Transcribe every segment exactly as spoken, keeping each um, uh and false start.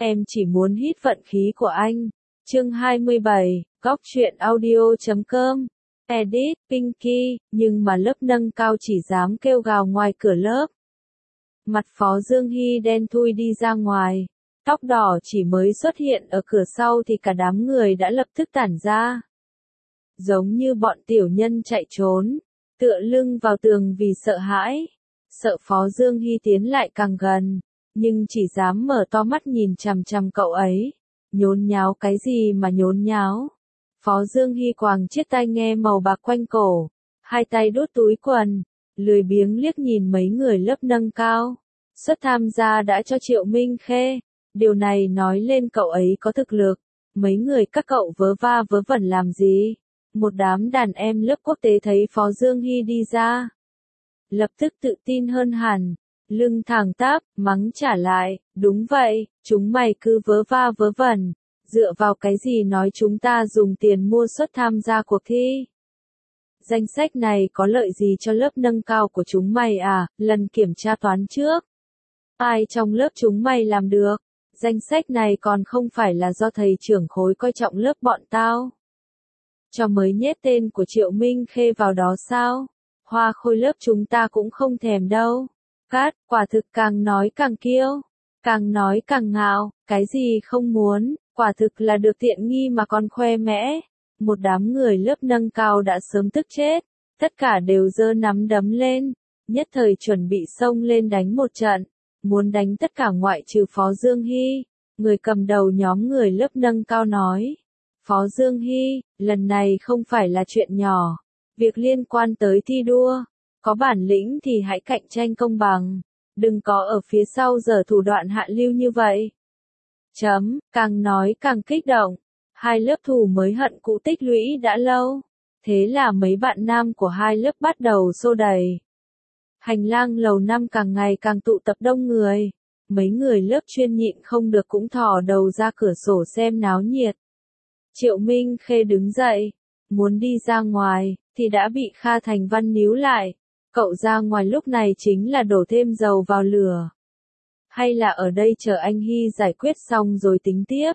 Em chỉ muốn hít vận khí của anh. Chương hai mươi bảy, góc truyện audio chấm com. Edit, Pinky, nhưng mà lớp nâng cao chỉ dám kêu gào ngoài cửa lớp. Mặt Phó Dương Hy đen thui đi ra ngoài. Tóc đỏ chỉ mới xuất hiện ở cửa sau thì cả đám người đã lập tức tản ra. Giống như bọn tiểu nhân chạy trốn, tựa lưng vào tường vì sợ hãi. Sợ Phó Dương Hy tiến lại càng gần, nhưng chỉ dám mở to mắt nhìn chằm chằm cậu ấy. Nhốn nháo cái gì mà nhốn nháo? Phó Dương Hy quàng chiếc tai nghe màu bạc quanh cổ, hai tay đút túi quần, lười biếng liếc nhìn mấy người lớp nâng cao. Suất tham gia đã cho Triệu Minh Khê, điều này nói lên cậu ấy có thực lực. Mấy người các cậu vớ va vớ vẩn làm gì? Một đám đàn em lớp quốc tế thấy Phó Dương Hy đi ra, lập tức tự tin hơn hẳn, lưng thẳng tắp, mắng trả lại, đúng vậy, chúng mày cứ vớ va vớ vẩn, dựa vào cái gì nói chúng ta dùng tiền mua suất tham gia cuộc thi? Danh sách này có lợi gì cho lớp nâng cao của chúng mày à? Lần kiểm tra toán trước, ai trong lớp chúng mày làm được? Danh sách này còn không phải là do thầy trưởng khối coi trọng lớp bọn tao cho mới nhét tên của Triệu Minh Khê vào đó sao? Hoa khôi lớp chúng ta cũng không thèm đâu. Cát, quả thực càng nói càng kiêu, càng nói càng ngạo, cái gì không muốn, quả thực là được tiện nghi mà còn khoe mẽ. Một đám người lớp nâng cao đã sớm tức chết, tất cả đều giơ nắm đấm lên, nhất thời chuẩn bị xông lên đánh một trận, muốn đánh tất cả ngoại trừ Phó Dương Hy. Người cầm đầu nhóm người lớp nâng cao nói, Phó Dương Hy, lần này không phải là chuyện nhỏ, việc liên quan tới thi đua, có bản lĩnh thì hãy cạnh tranh công bằng, đừng có ở phía sau giở thủ đoạn hạ lưu như vậy. Chấm, càng nói càng kích động, hai lớp thù mới hận cũ tích lũy đã lâu, thế là mấy bạn nam của hai lớp bắt đầu xô đẩy. Hành lang lầu năm càng ngày càng tụ tập đông người, mấy người lớp chuyên nhịn không được cũng thò đầu ra cửa sổ xem náo nhiệt. Triệu Minh Khê đứng dậy, muốn đi ra ngoài, thì đã bị Kha Thành Văn níu lại. Cậu ra ngoài lúc này chính là đổ thêm dầu vào lửa. Hay là ở đây chờ anh Hy giải quyết xong rồi tính tiếp?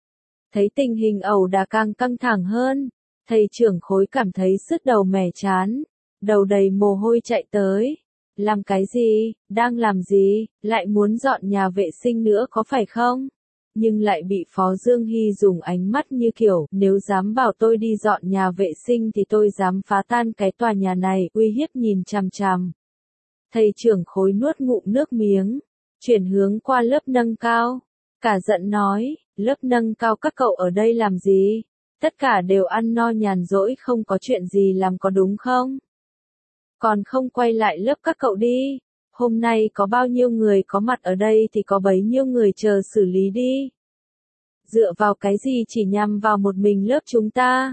Thấy tình hình ẩu đả càng căng thẳng hơn, thầy trưởng khối cảm thấy sứt đầu mẻ chán, đầu đầy mồ hôi chạy tới. Làm cái gì, đang làm gì, lại muốn dọn nhà vệ sinh nữa có phải không? Nhưng lại bị Phó Dương Hy dùng ánh mắt như kiểu, nếu dám bảo tôi đi dọn nhà vệ sinh thì tôi dám phá tan cái tòa nhà này, uy hiếp nhìn chằm chằm. Thầy trưởng khối nuốt ngụm nước miếng, chuyển hướng qua lớp nâng cao, cả giận nói, lớp nâng cao các cậu ở đây làm gì? Tất cả đều ăn no nhàn rỗi không có chuyện gì làm có đúng không? Còn không quay lại lớp các cậu đi. Hôm nay có bao nhiêu người có mặt ở đây thì có bấy nhiêu người chờ xử lý đi. Dựa vào cái gì chỉ nhằm vào một mình lớp chúng ta?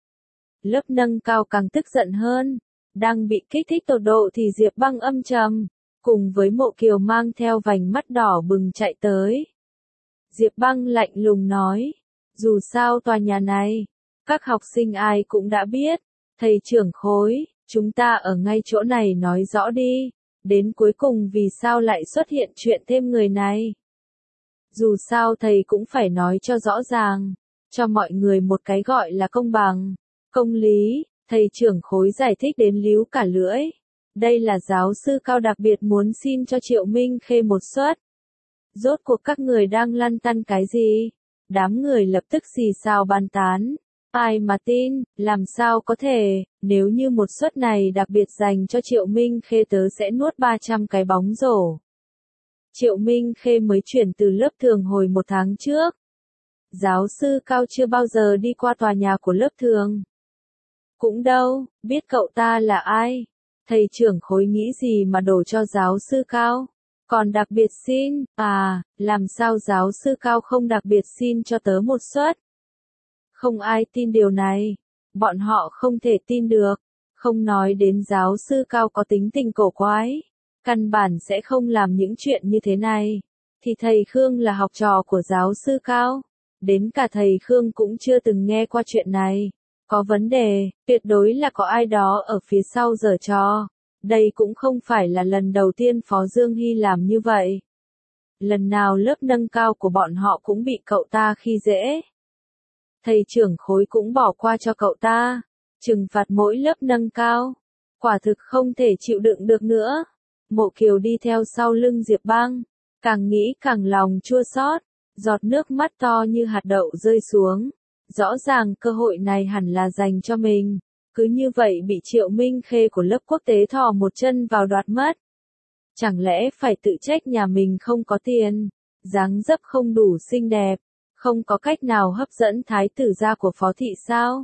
Lớp nâng cao càng tức giận hơn, đang bị kích thích tột độ thì Diệp Băng âm trầm, cùng với Mộ Kiều mang theo vành mắt đỏ bừng chạy tới. Diệp Băng lạnh lùng nói, dù sao tòa nhà này, các học sinh ai cũng đã biết, thầy trưởng khối, chúng ta ở ngay chỗ này nói rõ đi. Đến cuối cùng vì sao lại xuất hiện chuyện thêm người này? Dù sao thầy cũng phải nói cho rõ ràng, cho mọi người một cái gọi là công bằng, công lý. Thầy trưởng khối giải thích đến líu cả lưỡi. Đây là giáo sư cao đặc biệt muốn xin cho Triệu Minh Khê một suất. Rốt cuộc các người đang lăn tăn cái gì? Đám người lập tức xì xào bàn tán. Ai mà tin, làm sao có thể, nếu như một suất này đặc biệt dành cho Triệu Minh Khê tớ sẽ nuốt ba trăm cái bóng rổ. Triệu Minh Khê mới chuyển từ lớp thường hồi một tháng trước. Giáo sư cao chưa bao giờ đi qua tòa nhà của lớp thường. Cũng đâu, biết cậu ta là ai. Thầy trưởng khối nghĩ gì mà đổ cho giáo sư cao. Còn đặc biệt xin, à, làm sao giáo sư cao không đặc biệt xin cho tớ một suất. Không ai tin điều này, bọn họ không thể tin được, không nói đến giáo sư cao có tính tình cổ quái, căn bản sẽ không làm những chuyện như thế này, thì thầy Khương là học trò của giáo sư cao, đến cả thầy Khương cũng chưa từng nghe qua chuyện này, có vấn đề, tuyệt đối là có ai đó ở phía sau giở trò, đây cũng không phải là lần đầu tiên Phó Dương Hy làm như vậy. lần nào lớp nâng cao của bọn họ cũng bị cậu ta khi dễ. Thầy trưởng khối cũng bỏ qua cho cậu ta, trừng phạt mỗi lớp nâng cao. Quả thực không thể chịu đựng được nữa. Mộ Kiều đi theo sau lưng Diệp Băng, càng nghĩ càng lòng chua xót, giọt nước mắt to như hạt đậu rơi xuống. Rõ ràng cơ hội này hẳn là dành cho mình, cứ như vậy bị Triệu Minh Khê của lớp quốc tế thò một chân vào đoạt mất. Chẳng lẽ phải tự trách nhà mình không có tiền, dáng dấp không đủ xinh đẹp, không có cách nào hấp dẫn thái tử gia của phó thị sao?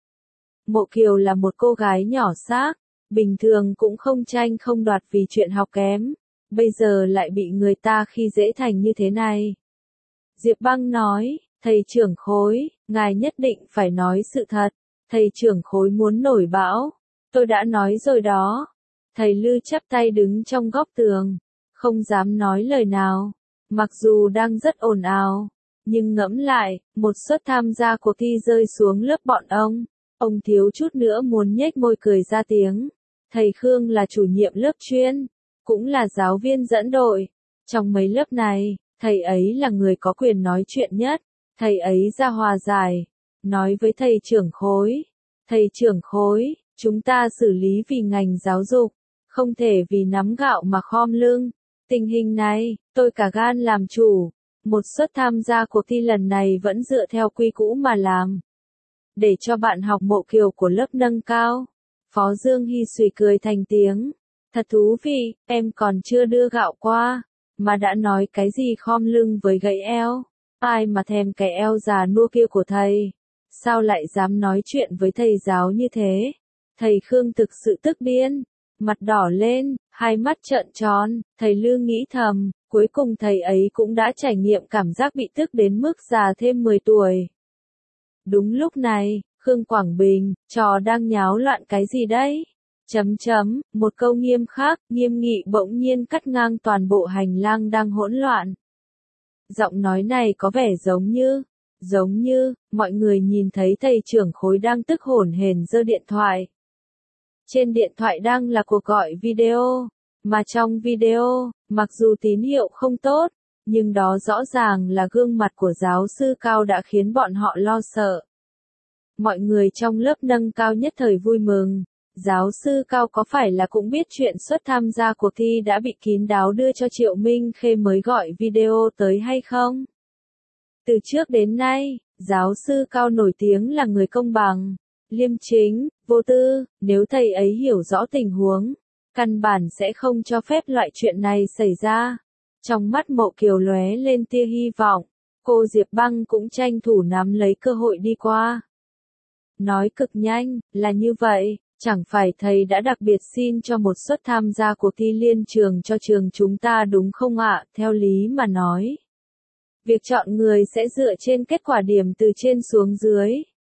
Mộ Kiều là một cô gái nhỏ xác, bình thường cũng không tranh không đoạt vì chuyện học kém, bây giờ lại bị người ta khi dễ thành như thế này. Diệp Băng nói, thầy trưởng khối, ngài nhất định phải nói sự thật, thầy trưởng khối muốn nổi bão, tôi đã nói rồi đó. Thầy Lư chắp tay đứng trong góc tường, không dám nói lời nào, mặc dù đang rất ồn ào, nhưng ngẫm lại, một suất tham gia cuộc thi rơi xuống lớp bọn ông, ông thiếu chút nữa muốn nhếch môi cười ra tiếng. Thầy Khương là chủ nhiệm lớp chuyên, cũng là giáo viên dẫn đội, trong mấy lớp này, thầy ấy là người có quyền nói chuyện nhất, thầy ấy ra hòa giải, nói với thầy trưởng khối, thầy trưởng khối, chúng ta xử lý vì ngành giáo dục, không thể vì nắm gạo mà khom lưng. Tình hình này, tôi cả gan làm chủ. Một suất tham gia cuộc thi lần này vẫn dựa theo quy cũ mà làm. Để cho bạn học Mộ Kiều của lớp nâng cao. Phó Dương Hy Sùy cười thành tiếng. Thật thú vị, em còn chưa đưa gạo qua, mà đã nói cái gì khom lưng với gãy eo. Ai mà thèm cái eo già nua kia của thầy. Sao lại dám nói chuyện với thầy giáo như thế? Thầy Khương thực sự tức điên. Mặt đỏ lên, hai mắt trợn tròn, thầy Lư nghĩ thầm, cuối cùng thầy ấy cũng đã trải nghiệm cảm giác bị tức đến mức già thêm mười tuổi. Đúng lúc này, Khương Quảng Bình, trò đang nháo loạn cái gì đấy? Chấm chấm, một câu nghiêm khắc, nghiêm nghị bỗng nhiên cắt ngang toàn bộ hành lang đang hỗn loạn. Giọng nói này có vẻ giống như, giống như, mọi người nhìn thấy thầy trưởng khối đang tức hổn hển giơ điện thoại. Trên điện thoại đang là cuộc gọi video, mà trong video, mặc dù tín hiệu không tốt, nhưng đó rõ ràng là gương mặt của giáo sư Cao đã khiến bọn họ lo sợ. Mọi người trong lớp nâng cao nhất thời vui mừng, giáo sư Cao có phải là cũng biết chuyện suất tham gia cuộc thi đã bị kín đáo đưa cho Triệu Minh Khê mới gọi video tới hay không? Từ trước đến nay, giáo sư Cao nổi tiếng là người công bằng, liêm chính, vô tư, nếu thầy ấy hiểu rõ tình huống, căn bản sẽ không cho phép loại chuyện này xảy ra. Trong mắt Mộ Kiều lóe lên tia hy vọng, cô Diệp Băng cũng tranh thủ nắm lấy cơ hội đi qua. Nói cực nhanh, là như vậy, chẳng phải thầy đã đặc biệt xin cho một suất tham gia cuộc thi liên trường cho trường chúng ta đúng không ạ? Theo lý mà nói, việc chọn người sẽ dựa trên kết quả điểm từ trên xuống dưới.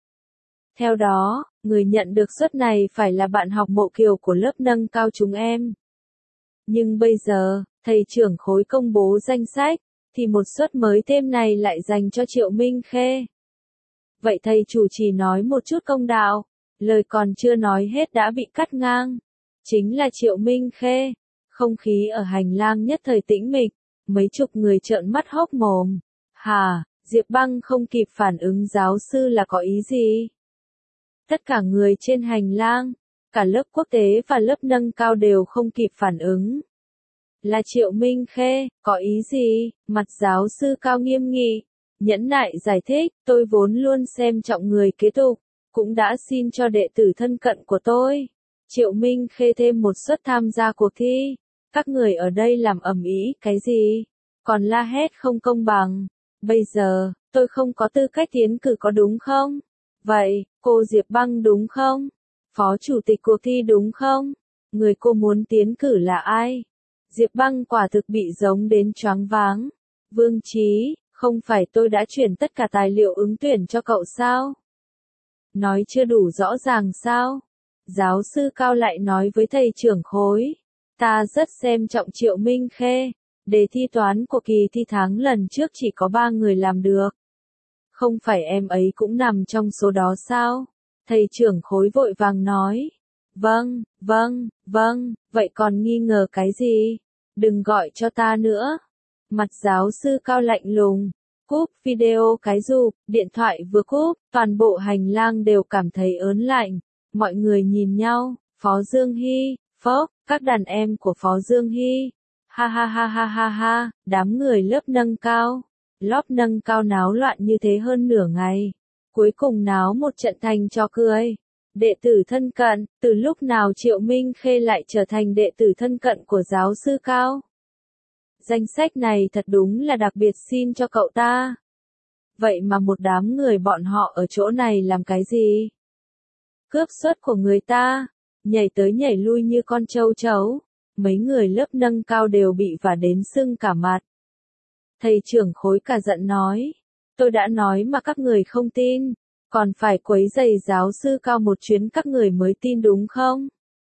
Theo đó, người nhận được suất này phải là bạn học Mộ Kiều của lớp nâng cao chúng em. Nhưng bây giờ, thầy trưởng khối công bố danh sách, thì một suất mới thêm này lại dành cho Triệu Minh Khê. Vậy thầy chủ trì nói một chút công đạo, lời còn chưa nói hết đã bị cắt ngang. Chính là Triệu Minh Khê. Không khí ở hành lang nhất thời tĩnh mịch, mấy chục người trợn mắt hốc mồm. Hà, Diệp Băng không kịp phản ứng giáo sư là có ý gì? Tất cả người trên hành lang, cả lớp quốc tế và lớp nâng cao đều không kịp phản ứng. Là Triệu Minh Khê, có ý gì? Mặt giáo sư Cao nghiêm nghị, nhẫn nại giải thích, tôi vốn luôn xem trọng người kế tục, cũng đã xin cho đệ tử thân cận của tôi. Triệu Minh Khê thêm một suất tham gia cuộc thi. Các người ở đây làm ầm ĩ cái gì? Còn la hét không công bằng. Bây giờ, tôi không có tư cách tiến cử có đúng không? Vậy, cô Diệp Băng đúng không? Phó chủ tịch cuộc thi đúng không? Người cô muốn tiến cử là ai? Diệp Băng quả thực bị giống đến choáng váng. Vương Chí, không phải tôi đã chuyển tất cả tài liệu ứng tuyển cho cậu sao? Nói chưa đủ rõ ràng sao? Giáo sư Cao lại nói với thầy trưởng khối. Ta rất xem trọng Triệu Minh Khê. Đề thi toán của kỳ thi tháng lần trước chỉ có ba người làm được. Không phải em ấy cũng nằm trong số đó sao? Thầy trưởng khối vội vàng nói. Vâng, vâng, vâng, vậy còn nghi ngờ cái gì? Đừng gọi cho ta nữa. Mặt giáo sư Cao lạnh lùng. Cúp video cái rụp, điện thoại vừa cúp, toàn bộ hành lang đều cảm thấy ớn lạnh. Mọi người nhìn nhau, Phó Dương Hy, phốc, các đàn em của Phó Dương Hy. Ha ha ha ha ha ha, đám người lớp nâng cao. Lớp nâng cao náo loạn như thế hơn nửa ngày. Cuối cùng náo một trận thành trò cười. Đệ tử thân cận, từ lúc nào Triệu Minh Khê lại trở thành đệ tử thân cận của giáo sư Cao? Danh sách này thật đúng là đặc biệt xin cho cậu ta. Vậy mà một đám người bọn họ ở chỗ này làm cái gì? Cướp suất của người ta, nhảy tới nhảy lui như con trâu chấu. Mấy người lớp nâng cao đều bị vả đến sưng cả mặt. Thầy trưởng khối cả giận nói. Tôi đã nói mà các người không tin. Còn phải quấy rầy giáo sư Cao một chuyến các người mới tin đúng không?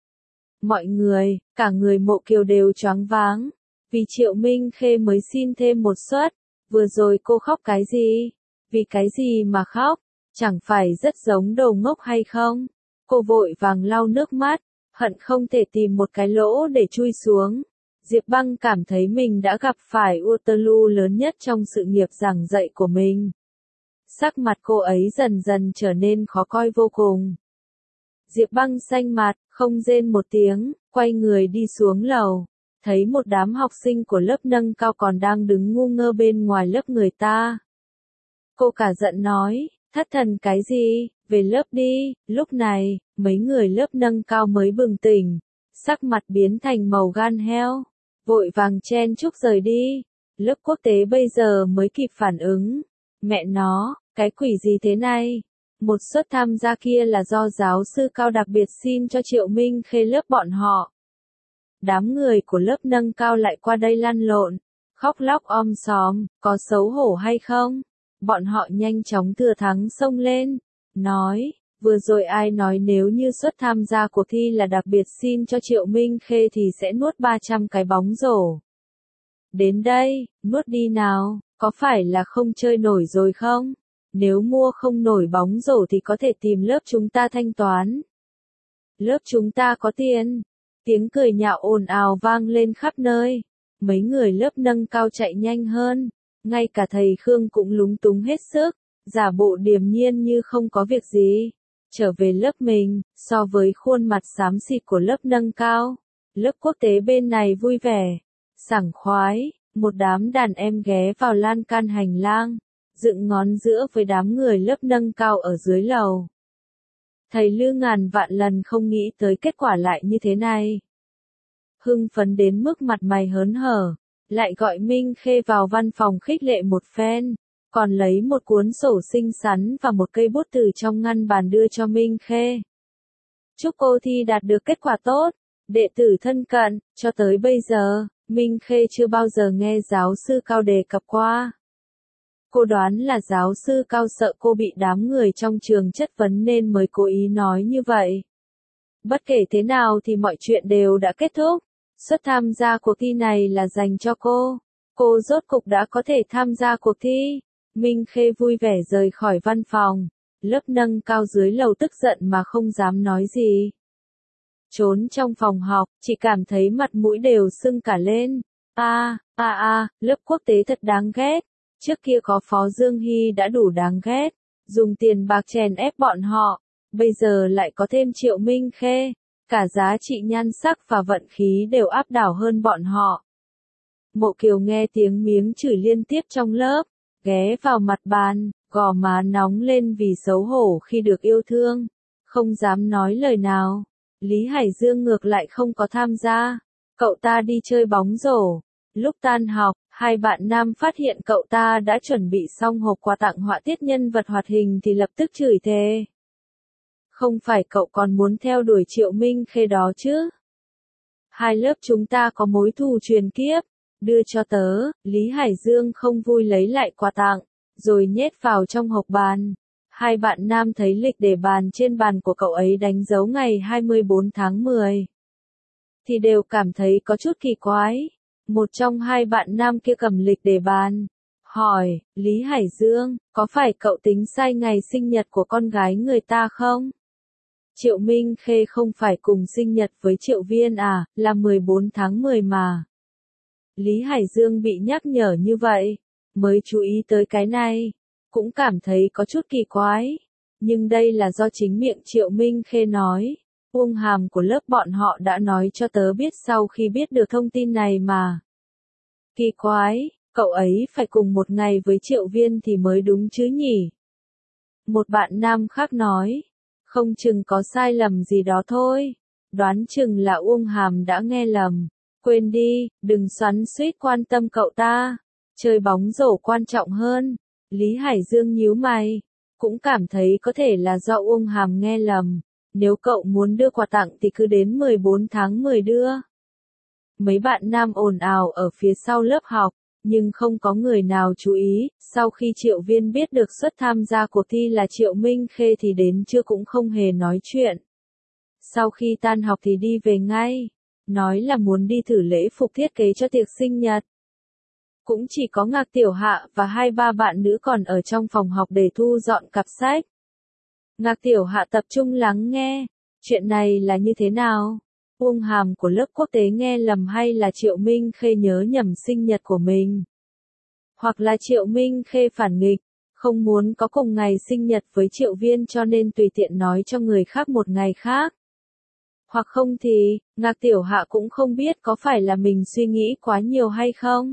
Mọi người, cả người Mộ Kiều đều choáng váng. Vì Triệu Minh Khê mới xin thêm một suất. Vừa rồi cô khóc cái gì? Vì cái gì mà khóc? Chẳng phải rất giống đồ ngốc hay không? Cô vội vàng lau nước mắt, hận không thể tìm một cái lỗ để chui xuống. Diệp Băng cảm thấy mình đã gặp phải Waterloo lớn nhất trong sự nghiệp giảng dạy của mình. Sắc mặt cô ấy dần dần trở nên khó coi vô cùng. Diệp Băng xanh mặt, không rên một tiếng, quay người đi xuống lầu. Thấy một đám học sinh của lớp nâng cao còn đang đứng ngu ngơ bên ngoài lớp người ta. Cô cả giận nói, thất thần cái gì, về lớp đi. Lúc này, mấy người lớp nâng cao mới bừng tỉnh, sắc mặt biến thành màu gan heo, vội vàng chen chúc rời đi. Lớp quốc tế bây giờ mới kịp phản ứng. Mẹ nó, cái quỷ gì thế này? Một suất tham gia kia là do giáo sư Cao đặc biệt xin cho Triệu Minh Khê lớp bọn họ. Đám người của lớp nâng cao lại qua đây lăn lộn, khóc lóc om sòm, có xấu hổ hay không? Bọn họ nhanh chóng thừa thắng xông lên, nói, vừa rồi ai nói nếu như suất tham gia cuộc thi là đặc biệt xin cho Triệu Minh Khê thì sẽ nuốt ba trăm cái bóng rổ. Đến đây, nuốt đi nào, có phải là không chơi nổi rồi không? Nếu mua không nổi bóng rổ thì có thể tìm lớp chúng ta thanh toán. Lớp chúng ta có tiền. Tiếng cười nhạo ồn ào vang lên khắp nơi. Mấy người lớp nâng cao chạy nhanh hơn. Ngay cả thầy Khương cũng lúng túng hết sức, giả bộ điềm nhiên như không có việc gì. Trở về lớp mình, so với khuôn mặt xám xịt của lớp nâng cao, lớp quốc tế bên này vui vẻ, sảng khoái, một đám đàn em ghé vào lan can hành lang, dựng ngón giữa với đám người lớp nâng cao ở dưới lầu. Thầy Lư ngàn vạn lần không nghĩ tới kết quả lại như thế này. Hưng phấn đến mức mặt mày hớn hở, lại gọi Minh Khê vào văn phòng khích lệ một phen, còn lấy một cuốn sổ xinh xắn và một cây bút từ trong ngăn bàn đưa cho Minh Khê. Chúc cô thi đạt được kết quả tốt, đệ tử thân cận, cho tới bây giờ, Minh Khê chưa bao giờ nghe giáo sư Cao đề cập qua. Cô đoán là giáo sư Cao sợ cô bị đám người trong trường chất vấn nên mới cố ý nói như vậy. Bất kể thế nào thì mọi chuyện đều đã kết thúc. Suất tham gia cuộc thi này là dành cho cô. Cô rốt cục đã có thể tham gia cuộc thi. Minh Khê vui vẻ rời khỏi văn phòng. Lớp nâng cao dưới lầu tức giận mà không dám nói gì. Trốn trong phòng học, chỉ cảm thấy mặt mũi đều sưng cả lên. A, a a, lớp quốc tế thật đáng ghét. Trước kia có Phó Dương Hy đã đủ đáng ghét, dùng tiền bạc chèn ép bọn họ. Bây giờ lại có thêm Triệu Minh Khê. Cả giá trị nhan sắc và vận khí đều áp đảo hơn bọn họ. Mộ Kiều nghe tiếng miếng chửi liên tiếp trong lớp, ghé vào mặt bàn, gò má nóng lên vì xấu hổ khi được yêu thương, không dám nói lời nào. Lý Hải Dương ngược lại không có tham gia, cậu ta đi chơi bóng rổ. Lúc tan học, hai bạn nam phát hiện cậu ta đã chuẩn bị xong hộp quà tặng họa tiết nhân vật hoạt hình thì lập tức chửi thề. Không phải cậu còn muốn theo đuổi Triệu Minh Khê đó chứ? Hai lớp chúng ta có mối thù truyền kiếp, đưa cho tớ. Lý Hải Dương không vui lấy lại quà tặng, rồi nhét vào trong hộp bàn. Hai bạn nam thấy lịch để bàn trên bàn của cậu ấy đánh dấu ngày hai mươi bốn tháng mười. Thì đều cảm thấy có chút kỳ quái. Một trong hai bạn nam kia cầm lịch để bàn, hỏi, Lý Hải Dương, có phải cậu tính sai ngày sinh nhật của con gái người ta không? Triệu Minh Khê không phải cùng sinh nhật với Triệu Viên à, là mười bốn tháng mười mà. Lý Hải Dương bị nhắc nhở như vậy, mới chú ý tới cái này, cũng cảm thấy có chút kỳ quái. Nhưng đây là do chính miệng Triệu Minh Khê nói. Uông Hàm của lớp bọn họ đã nói cho tớ biết sau khi biết được thông tin này mà. Kỳ quái, cậu ấy phải cùng một ngày với Triệu Viên thì mới đúng chứ nhỉ? Một bạn nam khác nói, không chừng có sai lầm gì đó thôi. Đoán chừng là Uông Hàm đã nghe lầm. Quên đi, đừng xoắn xuýt quan tâm cậu ta. Chơi bóng rổ quan trọng hơn. Lý Hải Dương nhíu mày, cũng cảm thấy có thể là do Uông Hàm nghe lầm. Nếu cậu muốn đưa quà tặng thì cứ đến mười bốn tháng mười đưa. Mấy bạn nam ồn ào ở phía sau lớp học, nhưng không có người nào chú ý. Sau khi Triệu Viên biết được suất tham gia cuộc thi là Triệu Minh Khê thì đến trưa cũng không hề nói chuyện. Sau khi tan học thì đi về ngay, nói là muốn đi thử lễ phục thiết kế cho tiệc sinh nhật. Cũng chỉ có Ngạc Tiểu Hạ và hai ba bạn nữ còn ở trong phòng học để thu dọn cặp sách. Ngạc Tiểu Hạ tập trung lắng nghe, chuyện này là như thế nào? Uông Hàm của lớp quốc tế nghe lầm hay là Triệu Minh Khê nhớ nhầm sinh nhật của mình? Hoặc là Triệu Minh Khê phản nghịch, không muốn có cùng ngày sinh nhật với Triệu Viên cho nên tùy tiện nói cho người khác một ngày khác. Hoặc không thì, Ngạc Tiểu Hạ cũng không biết có phải là mình suy nghĩ quá nhiều hay không?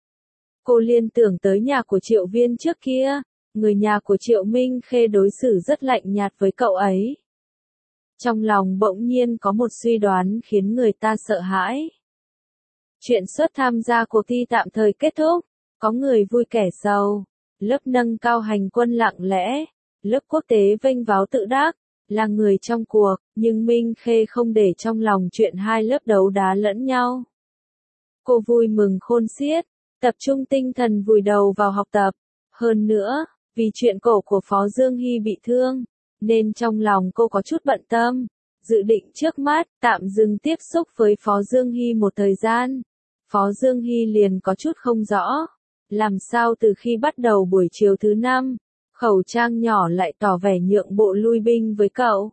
Cô liên tưởng tới nhà của Triệu Viên trước kia, người nhà của Triệu Minh Khê đối xử rất lạnh nhạt với cậu ấy. Trong lòng bỗng nhiên có một suy đoán khiến người ta sợ hãi. Chuyện suất tham gia cuộc thi tạm thời kết thúc, có người vui kẻ sầu, lớp nâng cao hành quân lặng lẽ, lớp quốc tế vênh váo tự đắc, là người trong cuộc, nhưng Minh Khê không để trong lòng chuyện hai lớp đấu đá lẫn nhau. Cô vui mừng khôn xiết, tập trung tinh thần vùi đầu vào học tập. Hơn nữa, vì chuyện cổ của Phó Dương Hy bị thương, nên trong lòng cô có chút bận tâm, dự định trước mắt tạm dừng tiếp xúc với Phó Dương Hy một thời gian. Phó Dương Hy liền có chút không rõ, làm sao từ khi bắt đầu buổi chiều thứ năm, khẩu trang nhỏ lại tỏ vẻ nhượng bộ lui binh với cậu.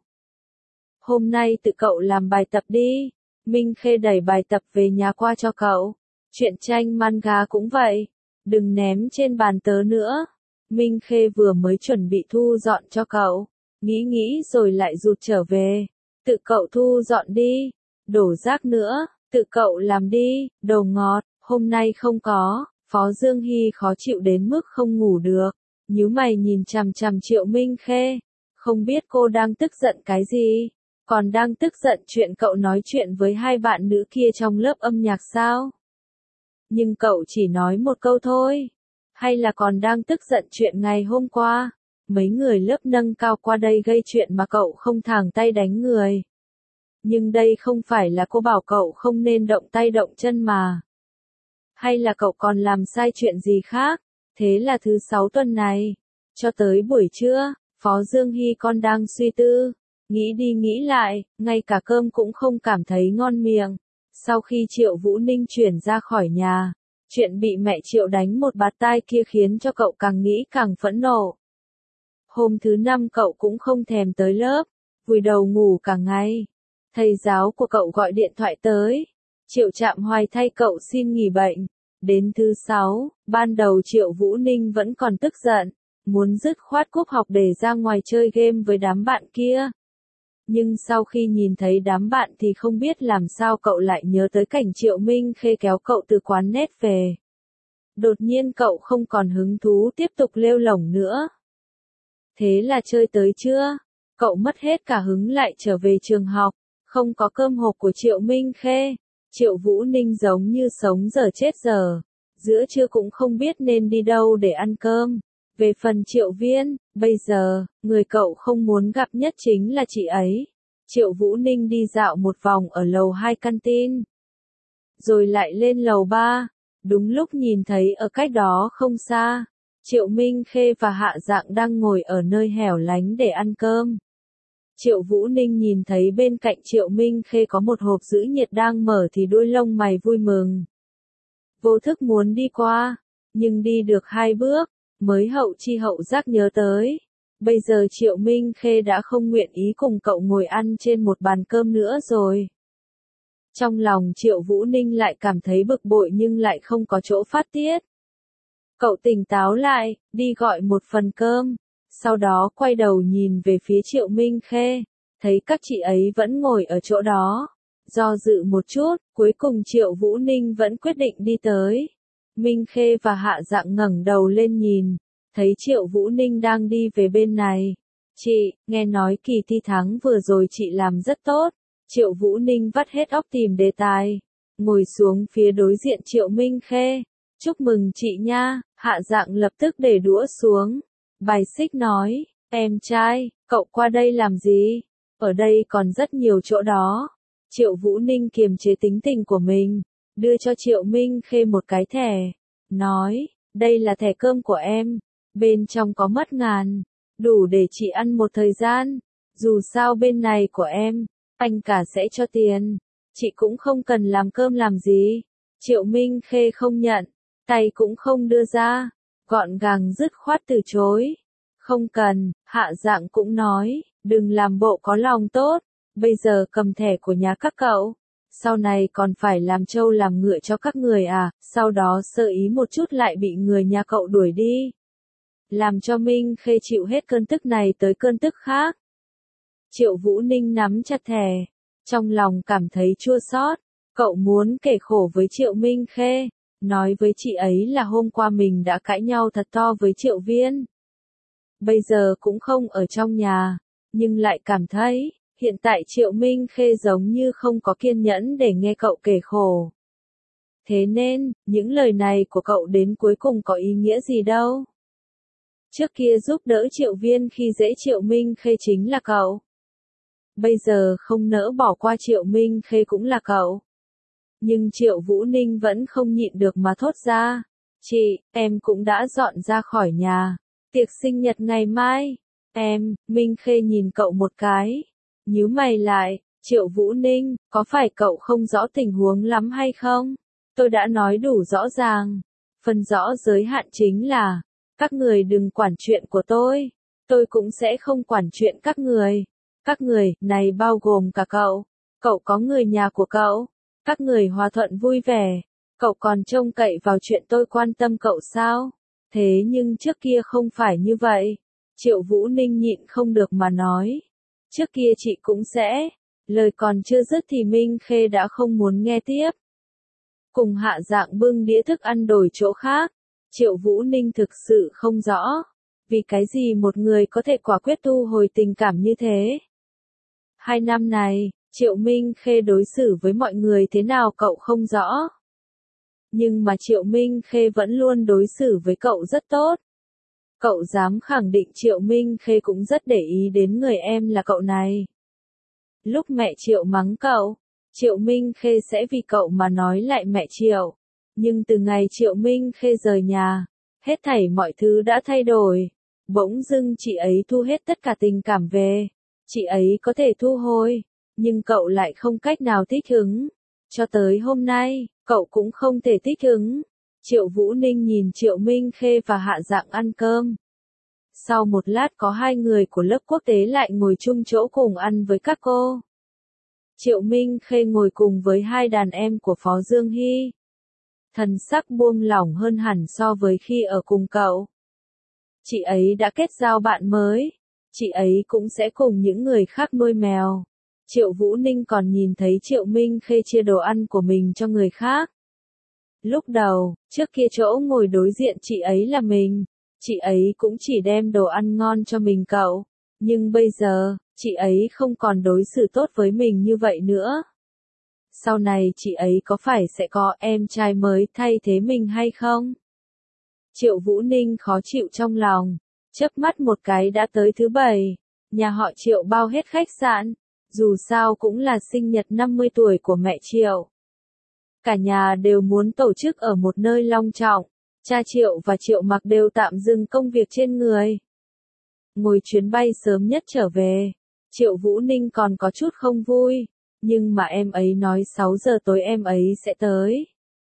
Hôm nay tự cậu làm bài tập đi, Minh Khê đẩy bài tập về nhà qua cho cậu. Chuyện tranh manga cũng vậy, đừng ném trên bàn tớ nữa. Minh Khê vừa mới chuẩn bị thu dọn cho cậu, nghĩ nghĩ rồi lại rụt trở về. Tự cậu thu dọn đi, đổ rác nữa, tự cậu làm đi, đồ ngọt, hôm nay không có. Phó Dương Hy khó chịu đến mức không ngủ được, nhíu mày nhìn chằm chằm Triệu Minh Khê, không biết cô đang tức giận cái gì, còn đang tức giận chuyện cậu nói chuyện với hai bạn nữ kia trong lớp âm nhạc sao? Nhưng cậu chỉ nói một câu thôi, hay là còn đang tức giận chuyện ngày hôm qua, mấy người lớp nâng cao qua đây gây chuyện mà cậu không thẳng tay đánh người. Nhưng đây không phải là cô bảo cậu không nên động tay động chân mà. Hay là cậu còn làm sai chuyện gì khác? Thế là thứ sáu tuần này, cho tới buổi trưa, Phó Dương Hy con đang suy tư, nghĩ đi nghĩ lại, ngay cả cơm cũng không cảm thấy ngon miệng. Sau khi Triệu Vũ Ninh chuyển ra khỏi nhà, chuyện bị mẹ Triệu đánh một bạt tai kia khiến cho cậu càng nghĩ càng phẫn nộ. Hôm thứ năm cậu cũng không thèm tới lớp, vùi đầu ngủ cả ngày. Thầy giáo của cậu gọi điện thoại tới, Triệu Trạm Hoài thay cậu xin nghỉ bệnh. Đến thứ sáu, ban đầu Triệu Vũ Ninh vẫn còn tức giận, muốn dứt khoát cúp học để ra ngoài chơi game với đám bạn kia. Nhưng sau khi nhìn thấy đám bạn thì không biết làm sao cậu lại nhớ tới cảnh Triệu Minh Khê kéo cậu từ quán net về. Đột nhiên cậu không còn hứng thú tiếp tục lêu lổng nữa. Thế là chơi tới trưa, cậu mất hết cả hứng lại trở về trường học, không có cơm hộp của Triệu Minh Khê. Triệu Vũ Ninh giống như sống giờ chết giờ, giữa trưa cũng không biết nên đi đâu để ăn cơm. Về phần Triệu Viên, bây giờ, người cậu không muốn gặp nhất chính là chị ấy. Triệu Vũ Ninh đi dạo một vòng ở lầu hai canteen, rồi lại lên lầu ba, đúng lúc nhìn thấy ở cách đó không xa, Triệu Minh Khê và Hạ Dạng đang ngồi ở nơi hẻo lánh để ăn cơm. Triệu Vũ Ninh nhìn thấy bên cạnh Triệu Minh Khê có một hộp giữ nhiệt đang mở thì đuôi lông mày vui mừng. Vô thức muốn đi qua, nhưng đi được hai bước, mới hậu chi hậu giác nhớ tới. Bây giờ Triệu Minh Khê đã không nguyện ý cùng cậu ngồi ăn trên một bàn cơm nữa rồi. Trong lòng Triệu Vũ Ninh lại cảm thấy bực bội nhưng lại không có chỗ phát tiết. Cậu tỉnh táo lại, đi gọi một phần cơm, sau đó quay đầu nhìn về phía Triệu Minh Khê, thấy các chị ấy vẫn ngồi ở chỗ đó. Do dự một chút, cuối cùng Triệu Vũ Ninh vẫn quyết định đi tới. Minh Khê và Hạ Dạng ngẩng đầu lên nhìn, thấy Triệu Vũ Ninh đang đi về bên này. Chị, nghe nói kỳ thi tháng vừa rồi chị làm rất tốt. Triệu Vũ Ninh vắt hết óc tìm đề tài, ngồi xuống phía đối diện Triệu Minh Khê. Chúc mừng chị nha, Hạ Dạng lập tức để đũa xuống. Bài xích nói, em trai, cậu qua đây làm gì? Ở đây còn rất nhiều chỗ đó. Triệu Vũ Ninh kiềm chế tính tình của mình, đưa cho Triệu Minh Khê một cái thẻ, nói, đây là thẻ cơm của em, bên trong có mất ngàn, đủ để chị ăn một thời gian, dù sao bên này của em, anh cả sẽ cho tiền, chị cũng không cần làm cơm làm gì. Triệu Minh Khê không nhận, tay cũng không đưa ra, gọn gàng dứt khoát từ chối. Không cần, Hạ Dạng cũng nói, đừng làm bộ có lòng tốt, bây giờ cầm thẻ của nhà các cậu, sau này còn phải làm trâu làm ngựa cho các người à, sau đó sơ ý một chút lại bị người nhà cậu đuổi đi. Làm cho Minh Khê chịu hết cơn tức này tới cơn tức khác. Triệu Vũ Ninh nắm chặt thẻ, trong lòng cảm thấy chua xót, cậu muốn kể khổ với Triệu Minh Khê, nói với chị ấy là hôm qua mình đã cãi nhau thật to với Triệu Viên. Bây giờ cũng không ở trong nhà, nhưng lại cảm thấy, hiện tại Triệu Minh Khê giống như không có kiên nhẫn để nghe cậu kể khổ. Thế nên, những lời này của cậu đến cuối cùng có ý nghĩa gì đâu. Trước kia giúp đỡ Triệu Viên khi dễ Triệu Minh Khê chính là cậu. Bây giờ không nỡ bỏ qua Triệu Minh Khê cũng là cậu. Nhưng Triệu Vũ Ninh vẫn không nhịn được mà thốt ra. Chị, em cũng đã dọn ra khỏi nhà. Tiệc sinh nhật ngày mai. Em, Minh Khê nhìn cậu một cái. Nhíu mày lại, Triệu Vũ Ninh, có phải cậu không rõ tình huống lắm hay không? Tôi đã nói đủ rõ ràng. Phần rõ giới hạn chính là, các người đừng quản chuyện của tôi. Tôi cũng sẽ không quản chuyện các người. Các người, này bao gồm cả cậu. Cậu có người nhà của cậu. Các người hòa thuận vui vẻ. Cậu còn trông cậy vào chuyện tôi quan tâm cậu sao? Thế nhưng trước kia không phải như vậy. Triệu Vũ Ninh nhịn không được mà nói. Trước kia chị cũng sẽ. Lời còn chưa dứt thì Minh Khê đã không muốn nghe tiếp. Cùng Hạ Dạng bưng đĩa thức ăn đổi chỗ khác. Triệu Vũ Ninh thực sự không rõ. Vì cái gì một người có thể quả quyết thu hồi tình cảm như thế? Hai năm này, Triệu Minh Khê đối xử với mọi người thế nào cậu không rõ. Nhưng mà Triệu Minh Khê vẫn luôn đối xử với cậu rất tốt. Cậu dám khẳng định Triệu Minh Khê cũng rất để ý đến người em là cậu này. Lúc mẹ Triệu mắng cậu, Triệu Minh Khê sẽ vì cậu mà nói lại mẹ Triệu. Nhưng từ ngày Triệu Minh Khê rời nhà, hết thảy mọi thứ đã thay đổi. Bỗng dưng chị ấy thu hết tất cả tình cảm về. Chị ấy có thể thu hồi, nhưng cậu lại không cách nào thích ứng. Cho tới hôm nay, cậu cũng không thể thích ứng. Triệu Vũ Ninh nhìn Triệu Minh Khê và Hạ Dạng ăn cơm. Sau một lát có hai người của lớp quốc tế lại ngồi chung chỗ cùng ăn với các cô. Triệu Minh Khê ngồi cùng với hai đàn em của Phó Dương Hy. Thần sắc buông lỏng hơn hẳn so với khi ở cùng cậu. Chị ấy đã kết giao bạn mới. Chị ấy cũng sẽ cùng những người khác nuôi mèo. Triệu Vũ Ninh còn nhìn thấy Triệu Minh Khê chia đồ ăn của mình cho người khác. Lúc đầu, trước kia chỗ ngồi đối diện chị ấy là mình. Chị ấy cũng chỉ đem đồ ăn ngon cho mình cậu. Nhưng bây giờ, chị ấy không còn đối xử tốt với mình như vậy nữa. Sau này chị ấy có phải sẽ có em trai mới thay thế mình hay không? Triệu Vũ Ninh khó chịu trong lòng. Chớp mắt một cái đã tới thứ bảy. Nhà họ Triệu bao hết khách sạn. Dù sao cũng là sinh nhật năm mươi tuổi của mẹ Triệu. Cả nhà đều muốn tổ chức ở một nơi long trọng. Cha Triệu và Triệu Mặc đều tạm dừng công việc trên người. Ngồi chuyến bay sớm nhất trở về. Triệu Vũ Ninh còn có chút không vui. Nhưng mà em ấy nói sáu giờ tối em ấy sẽ tới.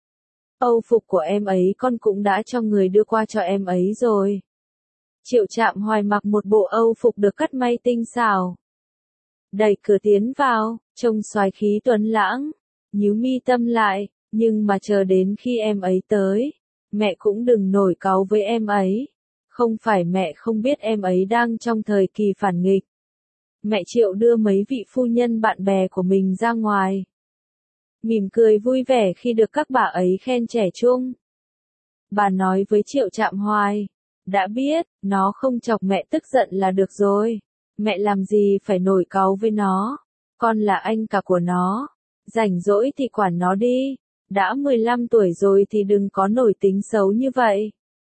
Âu phục của em ấy con cũng đã cho người đưa qua cho em ấy rồi. Triệu Trạm Hoài mặc một bộ Âu phục được cắt may tinh xảo. Đẩy cửa tiến vào, trông soái khí tuấn lãng. nhíu mi tâm lại, nhưng mà chờ đến khi em ấy tới, mẹ cũng đừng nổi cáu với em ấy. Không phải mẹ không biết em ấy đang trong thời kỳ phản nghịch. Mẹ Triệu đưa mấy vị phu nhân bạn bè của mình ra ngoài. Mỉm cười vui vẻ khi được các bà ấy khen trẻ trung. Bà nói với Triệu Trạm Hoài, đã biết, nó không chọc mẹ tức giận là được rồi. Mẹ làm gì phải nổi cáu với nó. Con là anh cả của nó. Rảnh rỗi thì quản nó đi. Đã mười lăm tuổi rồi thì đừng có nổi tính xấu như vậy.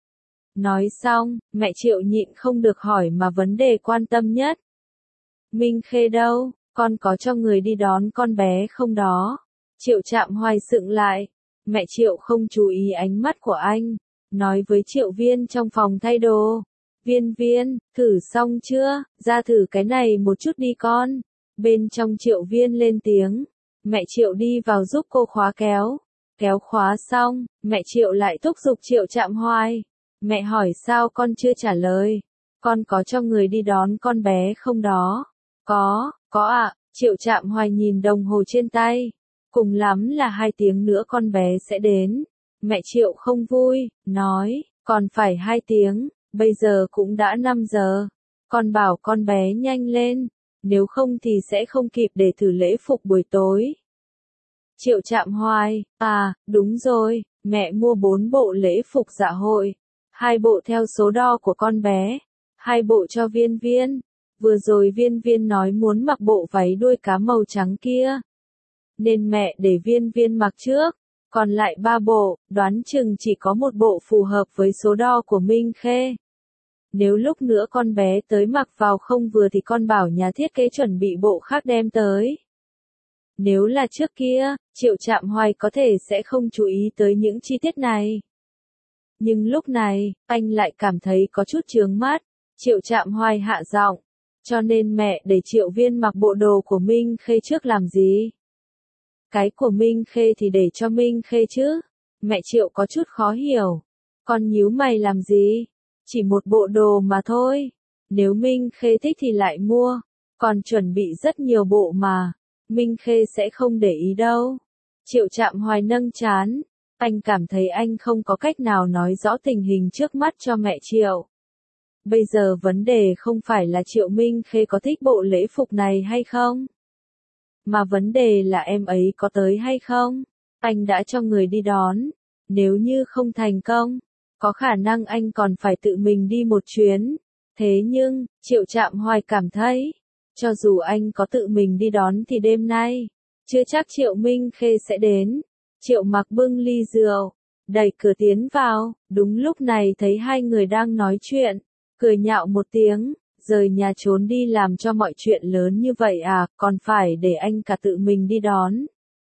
Nói xong, mẹ Triệu nhịn không được hỏi mà vấn đề quan tâm nhất. Minh Khê đâu, con có cho người đi đón con bé không đó? Triệu Trạm Hoài sững lại. Mẹ Triệu không chú ý ánh mắt của anh, nói với Triệu Viên trong phòng thay đồ. Viên Viên, thử xong chưa, ra thử cái này một chút đi con. Bên trong Triệu Viên lên tiếng. Mẹ Triệu đi vào giúp cô khóa kéo. Kéo khóa xong, mẹ Triệu lại thúc giục Triệu Trạm Hoài. Mẹ hỏi sao con chưa trả lời? Con có cho người đi đón con bé không đó? Có, có ạ. À. Triệu Trạm Hoài nhìn đồng hồ trên tay. Cùng lắm là hai tiếng nữa con bé sẽ đến. Mẹ Triệu không vui, nói, còn phải hai tiếng, bây giờ cũng đã năm giờ. Con bảo con bé nhanh lên, nếu không thì sẽ không kịp để thử lễ phục buổi tối. Triệu Trạm Hoài, à, đúng rồi, mẹ mua bốn bộ lễ phục dạ hội. Hai bộ theo số đo của con bé, hai bộ cho Viên Viên. Vừa rồi Viên Viên nói muốn mặc bộ váy đuôi cá màu trắng kia. Nên mẹ để Viên Viên mặc trước, còn lại ba bộ, đoán chừng chỉ có một bộ phù hợp với số đo của Minh Khê. Nếu lúc nữa con bé tới mặc vào không vừa thì con bảo nhà thiết kế chuẩn bị bộ khác đem tới. Nếu là trước kia, Triệu Trạm Hoài có thể sẽ không chú ý tới những chi tiết này. Nhưng lúc này, anh lại cảm thấy có chút chướng mắt. Triệu Trạm Hoài hạ giọng, cho nên mẹ để Triệu Viên mặc bộ đồ của Minh Khê trước làm gì? Cái của Minh Khê thì để cho Minh Khê chứ. Mẹ Triệu có chút khó hiểu. Con nhíu mày làm gì? Chỉ một bộ đồ mà thôi. Nếu Minh Khê thích thì lại mua. Còn chuẩn bị rất nhiều bộ mà. Minh Khê sẽ không để ý đâu. Triệu Trạm Hoài nâng trán. Anh cảm thấy anh không có cách nào nói rõ tình hình trước mắt cho mẹ Triệu. Bây giờ vấn đề không phải là Triệu Minh Khê có thích bộ lễ phục này hay không. Mà vấn đề là em ấy có tới hay không. Anh đã cho người đi đón. Nếu như không thành công, có khả năng anh còn phải tự mình đi một chuyến. Thế nhưng, Triệu Trạm Hoài cảm thấy, cho dù anh có tự mình đi đón thì đêm nay, chưa chắc Triệu Minh Khê sẽ đến. Triệu Mặc bưng ly rượu, đẩy cửa tiến vào, đúng lúc này thấy hai người đang nói chuyện, cười nhạo một tiếng, rời nhà trốn đi làm cho mọi chuyện lớn như vậy à, còn phải để anh cả tự mình đi đón.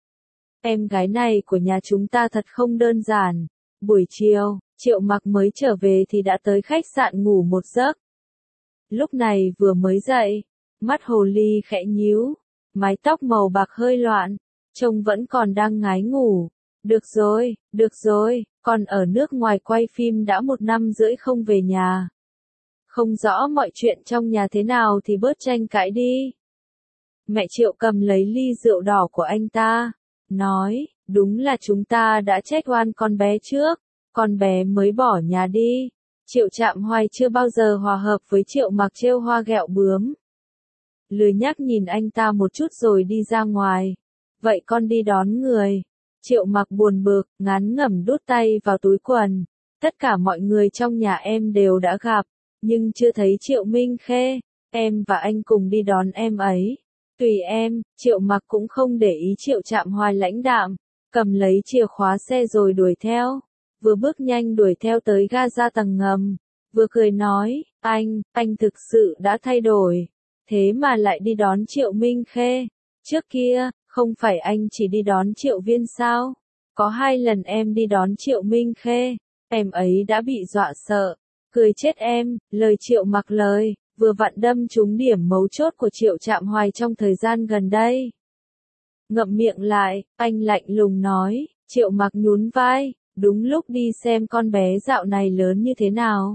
Em gái này của nhà chúng ta thật không đơn giản. Buổi chiều, Triệu Mặc mới trở về thì đã tới khách sạn ngủ một giấc. Lúc này vừa mới dậy, mắt hồ ly khẽ nhíu, mái tóc màu bạc hơi loạn, trông vẫn còn đang ngái ngủ. Được rồi, được rồi, còn ở nước ngoài quay phim đã một năm rưỡi không về nhà. Không rõ mọi chuyện trong nhà thế nào thì bớt tranh cãi đi. Mẹ Triệu cầm lấy ly rượu đỏ của anh ta, nói, đúng là chúng ta đã trách oan con bé trước, con bé mới bỏ nhà đi. Triệu Trạm Hoài chưa bao giờ hòa hợp với Triệu Mặc trêu hoa ghẹo bướm. Lười nhắc nhìn anh ta một chút rồi đi ra ngoài. Vậy con đi đón người. Triệu Mặc buồn bực, ngán ngẩm đút tay vào túi quần. Tất cả mọi người trong nhà em đều đã gặp, nhưng chưa thấy Triệu Minh Khê. Em và anh cùng đi đón em ấy. Tùy em. Triệu Mặc cũng không để ý Triệu Trạm Hoài lãnh đạm, cầm lấy chìa khóa xe rồi đuổi theo. Vừa bước nhanh đuổi theo tới ga ra tầng ngầm, vừa cười nói, anh, anh thực sự đã thay đổi. Thế mà lại đi đón Triệu Minh Khê. Trước kia, không phải anh chỉ đi đón Triệu Viên sao? Có hai lần em đi đón Triệu Minh Khê, em ấy đã bị dọa sợ. Cười chết em, lời Triệu Mặc lời, vừa vặn đâm trúng điểm mấu chốt của Triệu Trạm Hoài trong thời gian gần đây. Ngậm miệng lại, anh lạnh lùng nói, Triệu Mặc nhún vai, đúng lúc đi xem con bé dạo này lớn như thế nào.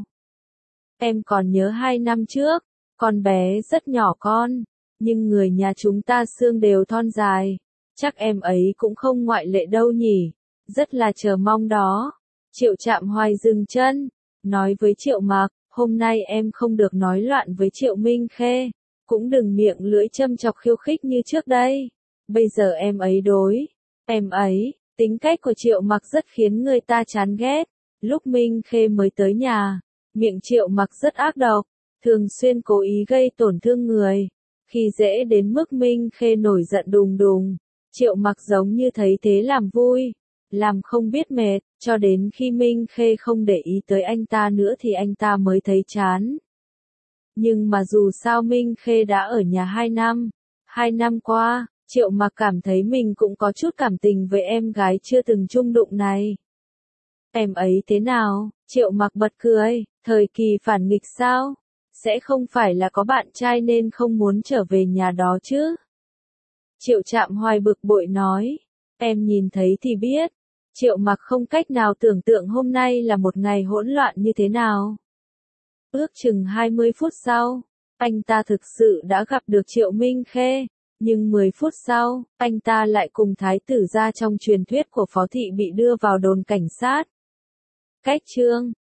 Em còn nhớ hai năm trước, con bé rất nhỏ con, nhưng người nhà chúng ta xương đều thon dài. Chắc em ấy cũng không ngoại lệ đâu nhỉ. Rất là chờ mong đó. Triệu Trạm Hoài dừng chân, nói với Triệu Mặc, hôm nay em không được nói loạn với Triệu Minh Khê, cũng đừng miệng lưỡi châm chọc khiêu khích như trước đây. Bây giờ em ấy đối, em ấy, tính cách của Triệu Mặc rất khiến người ta chán ghét. Lúc Minh Khê mới tới nhà, miệng Triệu Mặc rất ác độc, thường xuyên cố ý gây tổn thương người. Khi dễ đến mức Minh Khê nổi giận đùng đùng, Triệu Mặc giống như thấy thế làm vui, làm không biết mệt, cho đến khi Minh Khê không để ý tới anh ta nữa thì anh ta mới thấy chán. Nhưng mà dù sao Minh Khê đã ở nhà hai năm, hai năm qua, Triệu Mặc cảm thấy mình cũng có chút cảm tình với em gái chưa từng chung đụng này. Em ấy thế nào? Triệu Mặc bật cười, thời kỳ phản nghịch sao? Sẽ không phải là có bạn trai nên không muốn trở về nhà đó chứ? Triệu Trạm Hoài bực bội nói, em nhìn thấy thì biết. Triệu Mặc không cách nào tưởng tượng hôm nay là một ngày hỗn loạn như thế nào. Ước chừng hai mươi phút sau, anh ta thực sự đã gặp được Triệu Minh Khê, nhưng mười phút sau, anh ta lại cùng thái tử gia trong truyền thuyết của Phó Thị bị đưa vào đồn cảnh sát. Cách chương